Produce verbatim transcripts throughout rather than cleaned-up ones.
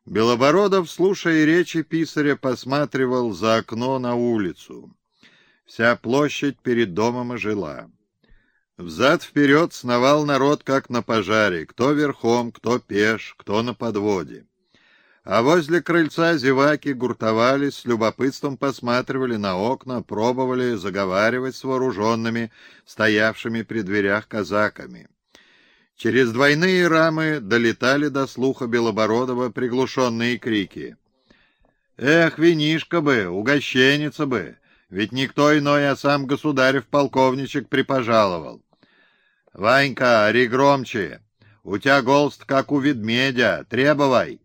Белобородов, слушая речи писаря, посматривал за окно на улицу. Вся площадь перед домом ожила. Взад-вперед сновал народ, как на пожаре, кто верхом, кто пеш, кто на подводе. А возле крыльца зеваки гуртовались, с любопытством посматривали на окна, пробовали заговаривать с вооруженными, стоявшими при дверях казаками. Через двойные рамы долетали до слуха Белобородова приглушенные крики. «Эх, винишко бы, угощенница бы, ведь никто иной, а сам государев полковничек припожаловал. Ванька, ори громче, у тебя голос как у ведмедя, требовай!»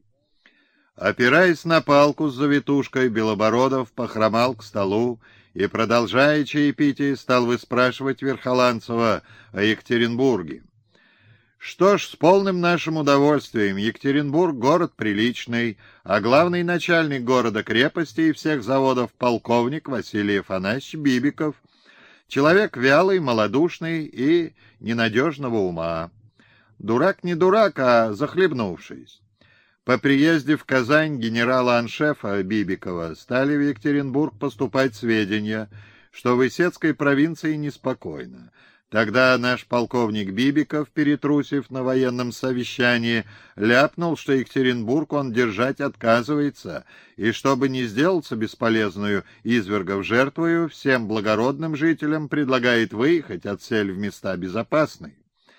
Опираясь на палку с завитушкой, Белобородов похромал к столу и, продолжая чаепитие, стал выспрашивать Верхоланцева о Екатеринбурге. «Что ж, с полным нашим удовольствием. Екатеринбург — город приличный, а главный начальник города-крепости и всех заводов полковник Василий Афанасьевич Бибиков. Человек вялый, малодушный и ненадежного ума. Дурак не дурак, а захлебнувшись. По приезде в Казань генерала-аншефа Бибикова стали в Екатеринбург поступать сведения, что в Исетской провинции неспокойно. Тогда наш полковник Бибиков, перетрусив на военном совещании, ляпнул, что Екатеринбург он держать отказывается, и чтобы не сделаться бесполезную извергов жертвою, всем благородным жителям предлагает выехать отсель в места безопасные.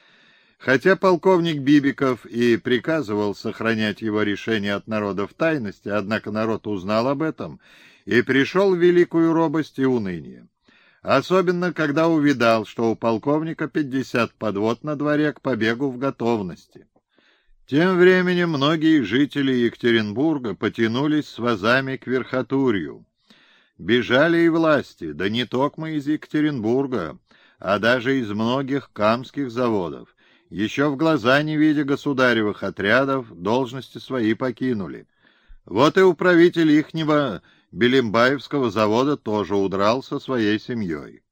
Хотя полковник Бибиков и приказывал сохранять его решение от народа в тайности, однако народ узнал об этом и пришел в великую робость и уныние. Особенно, когда увидал, что у полковника пятьдесят подвод на дворе к побегу в готовности. Тем временем многие жители Екатеринбурга потянулись с вазами к Верхотурью. Бежали и власти, да не токмо из Екатеринбурга, а даже из многих камских заводов. Еще в глаза не видя государевых отрядов, должности свои покинули. Вот и управитель ихнего Белимбаевского завода тоже удрал со своей семьей.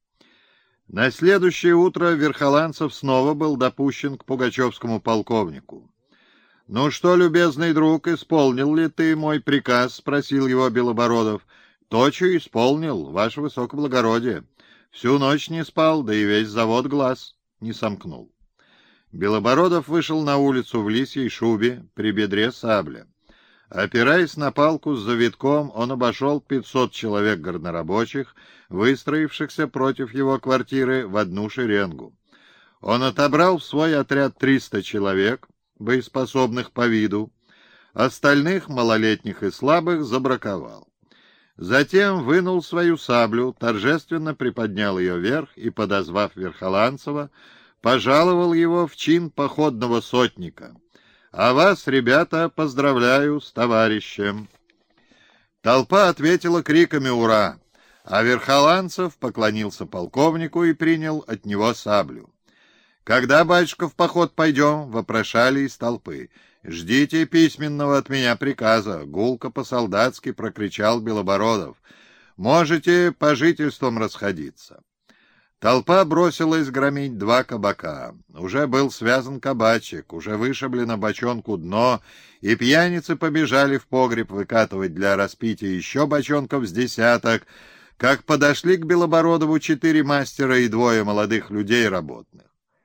На следующее утро Верхоланцев снова был допущен к пугачевскому полковнику. — Ну что, любезный друг, исполнил ли ты мой приказ? — спросил его Белобородов. — Точно исполнил, ваше высокоблагородие. Всю ночь не спал, да и весь завод глаз не сомкнул. Белобородов вышел на улицу в лисьей шубе, при бедре сабля. Опираясь на палку с завитком, он обошел пятьсот человек горнорабочих, выстроившихся против его квартиры в одну шеренгу. Он отобрал в свой отряд триста человек, боеспособных по виду, остальных, малолетних и слабых, забраковал. Затем вынул свою саблю, торжественно приподнял ее вверх и, подозвав Верхоланцева, пожаловал его в чин походного сотника. А вас, ребята, поздравляю с товарищем. Толпа ответила криками «Ура!», а Верхоланцев поклонился полковнику и принял от него саблю. «Когда, батюшка, в поход пойдем?» — вопрошали из толпы. «Ждите письменного от меня приказа», — гулко по-солдатски прокричал Белобородов. «Можете по жительствам расходиться». Толпа бросилась громить два кабака. Уже был связан кабачик, уже вышиблено бочонку дно, и пьяницы побежали в погреб выкатывать для распития еще бочонков с десяток, как подошли к Белобородову четыре мастера и двое молодых людей работных.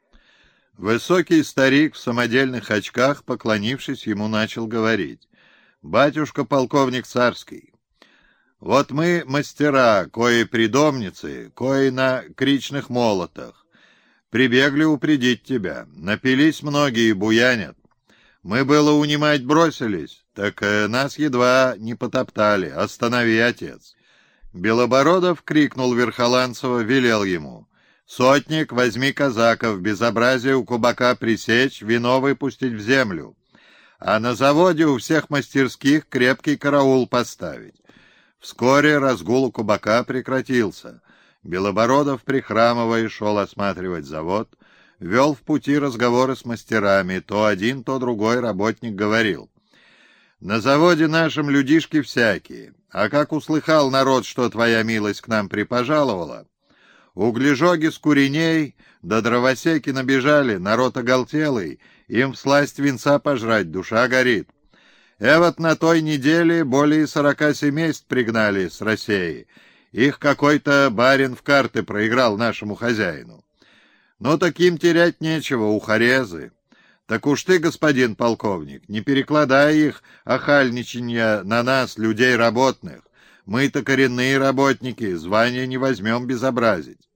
Высокий старик в самодельных очках, поклонившись, ему начал говорить: «Батюшка полковник царский, вот мы мастера, кои придомницы, кои на кричных молотах. Прибегли упредить тебя. Напились многие, буянят. Мы было унимать бросились, так э, нас едва не потоптали. Останови, отец». Белобородов крикнул Верхоланцева, велел ему: «Сотник, возьми казаков, безобразие у кабака пресечь, вино выпустить в землю, а на заводе у всех мастерских крепкий караул поставить». Вскоре разгул у кабака прекратился. Белобородов, прихрамывая, шел осматривать завод, вел в пути разговоры с мастерами. То один, то другой работник говорил: «На заводе нашем людишки всякие, а как услыхал народ, что твоя милость к нам припожаловала, углежоги с куреней да дровосеки набежали, народ оголтелый, им всласть винца пожрать, душа горит. Эвот на той неделе более сорока семейств пригнали с России. Их какой-то барин в карты проиграл нашему хозяину. Но таким терять нечего, ухарезы. Так уж ты, господин полковник, не перекладай их охальничанья на нас, людей работных. Мы-то коренные работники, звания не возьмем безобразить.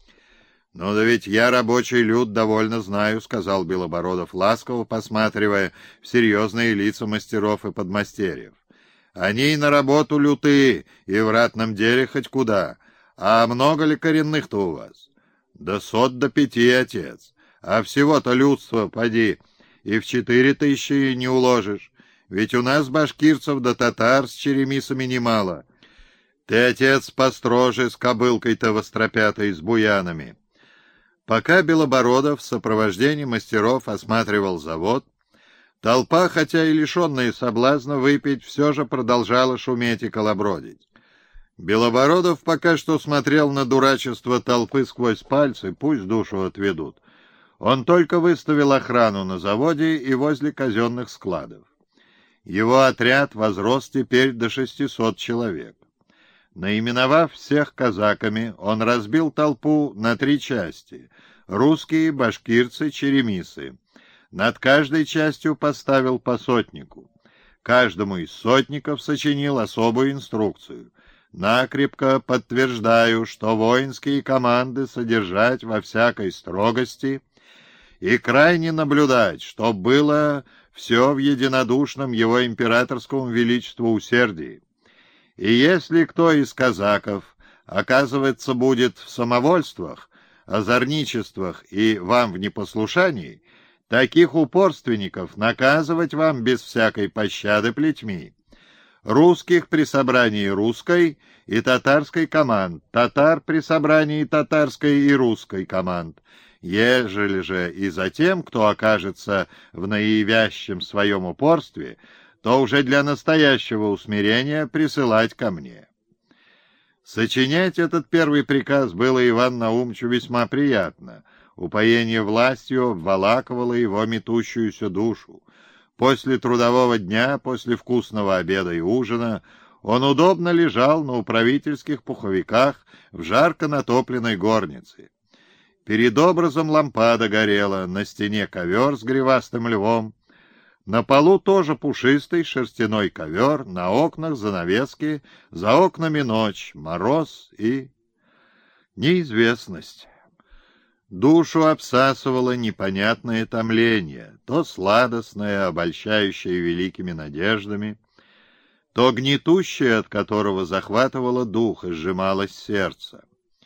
— Ну да ведь я рабочий люд довольно знаю, — сказал Белобородов ласково, посматривая в серьезные лица мастеров и подмастерьев. — Они и на работу лютые, и в ратном деле хоть куда. А много ли коренных-то у вас? — Да сот до пяти, отец. А всего-то людство, поди, и в четыре тысячи не уложишь. Ведь у нас башкирцев да татар с черемисами немало. Ты, отец, построже с кобылкой-то востропятой, с буянами. Пока Белобородов в сопровождении мастеров осматривал завод, толпа, хотя и лишенная соблазна выпить, все же продолжала шуметь и колобродить. Белобородов пока что смотрел на дурачество толпы сквозь пальцы, пусть душу отведут. Он только выставил охрану на заводе и возле казенных складов. Его отряд возрос теперь до шестисот человек. Наименовав всех казаками, он разбил толпу на три части — русские, башкирцы, черемисы. Над каждой частью поставил по сотнику. Каждому из сотников сочинил особую инструкцию. Накрепко подтверждаю, что воинские команды содержать во всякой строгости и крайне наблюдать, чтоб было все в единодушном его императорскому величеству усердии. И если кто из казаков, оказывается, будет в самовольствах, озорничествах и вам в непослушании, таких упорственников наказывать вам без всякой пощады плетьми. Русских при собрании русской и татарской команд, татар при собрании татарской и русской команд, ежели же и за тем, кто окажется в наивящем своем упорстве, то уже для настоящего усмирения присылать ко мне. Сочинять этот первый приказ было Ивану Наумовичу весьма приятно. Упоение властью обволакивало его метущуюся душу. После трудового дня, после вкусного обеда и ужина, он удобно лежал на управительских пуховиках в жарко натопленной горнице. Перед образом лампада горела, на стене ковер с гривастым львом, на полу тоже пушистый шерстяной ковер, на окнах занавески, за окнами ночь, мороз и неизвестность. Душу обсасывало непонятное томление, то сладостное, обольщающее великими надеждами, то гнетущее, от которого захватывало дух и сжималось сердце.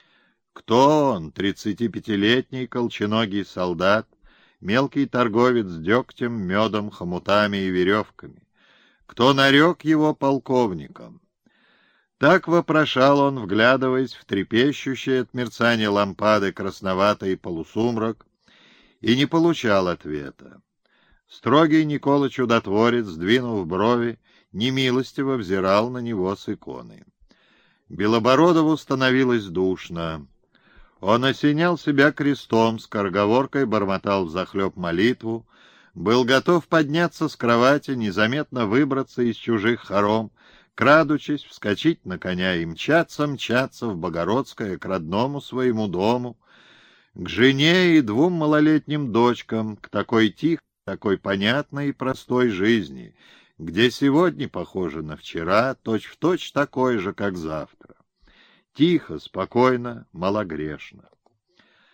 Кто он, тридцатипятилетний колченогий солдат, мелкий торговец дегтем, медом, хомутами и веревками? Кто нарек его полковником? Так вопрошал он, вглядываясь в трепещущий от мерцания лампады красноватый полусумрак, и не получал ответа. Строгий Никола Чудотворец, сдвинув брови, немилостиво взирал на него с иконы. Белобородову становилось душно. Он осенял себя крестом, скороговоркой бормотал взахлеб молитву, был готов подняться с кровати, незаметно выбраться из чужих хором, крадучись, вскочить на коня и мчаться, мчаться в Богородское к родному своему дому, к жене и двум малолетним дочкам, к такой тихой, такой понятной и простой жизни, где сегодня похоже на вчера, точь-в-точь такой же, как завтра. Тихо, спокойно, малогрешно.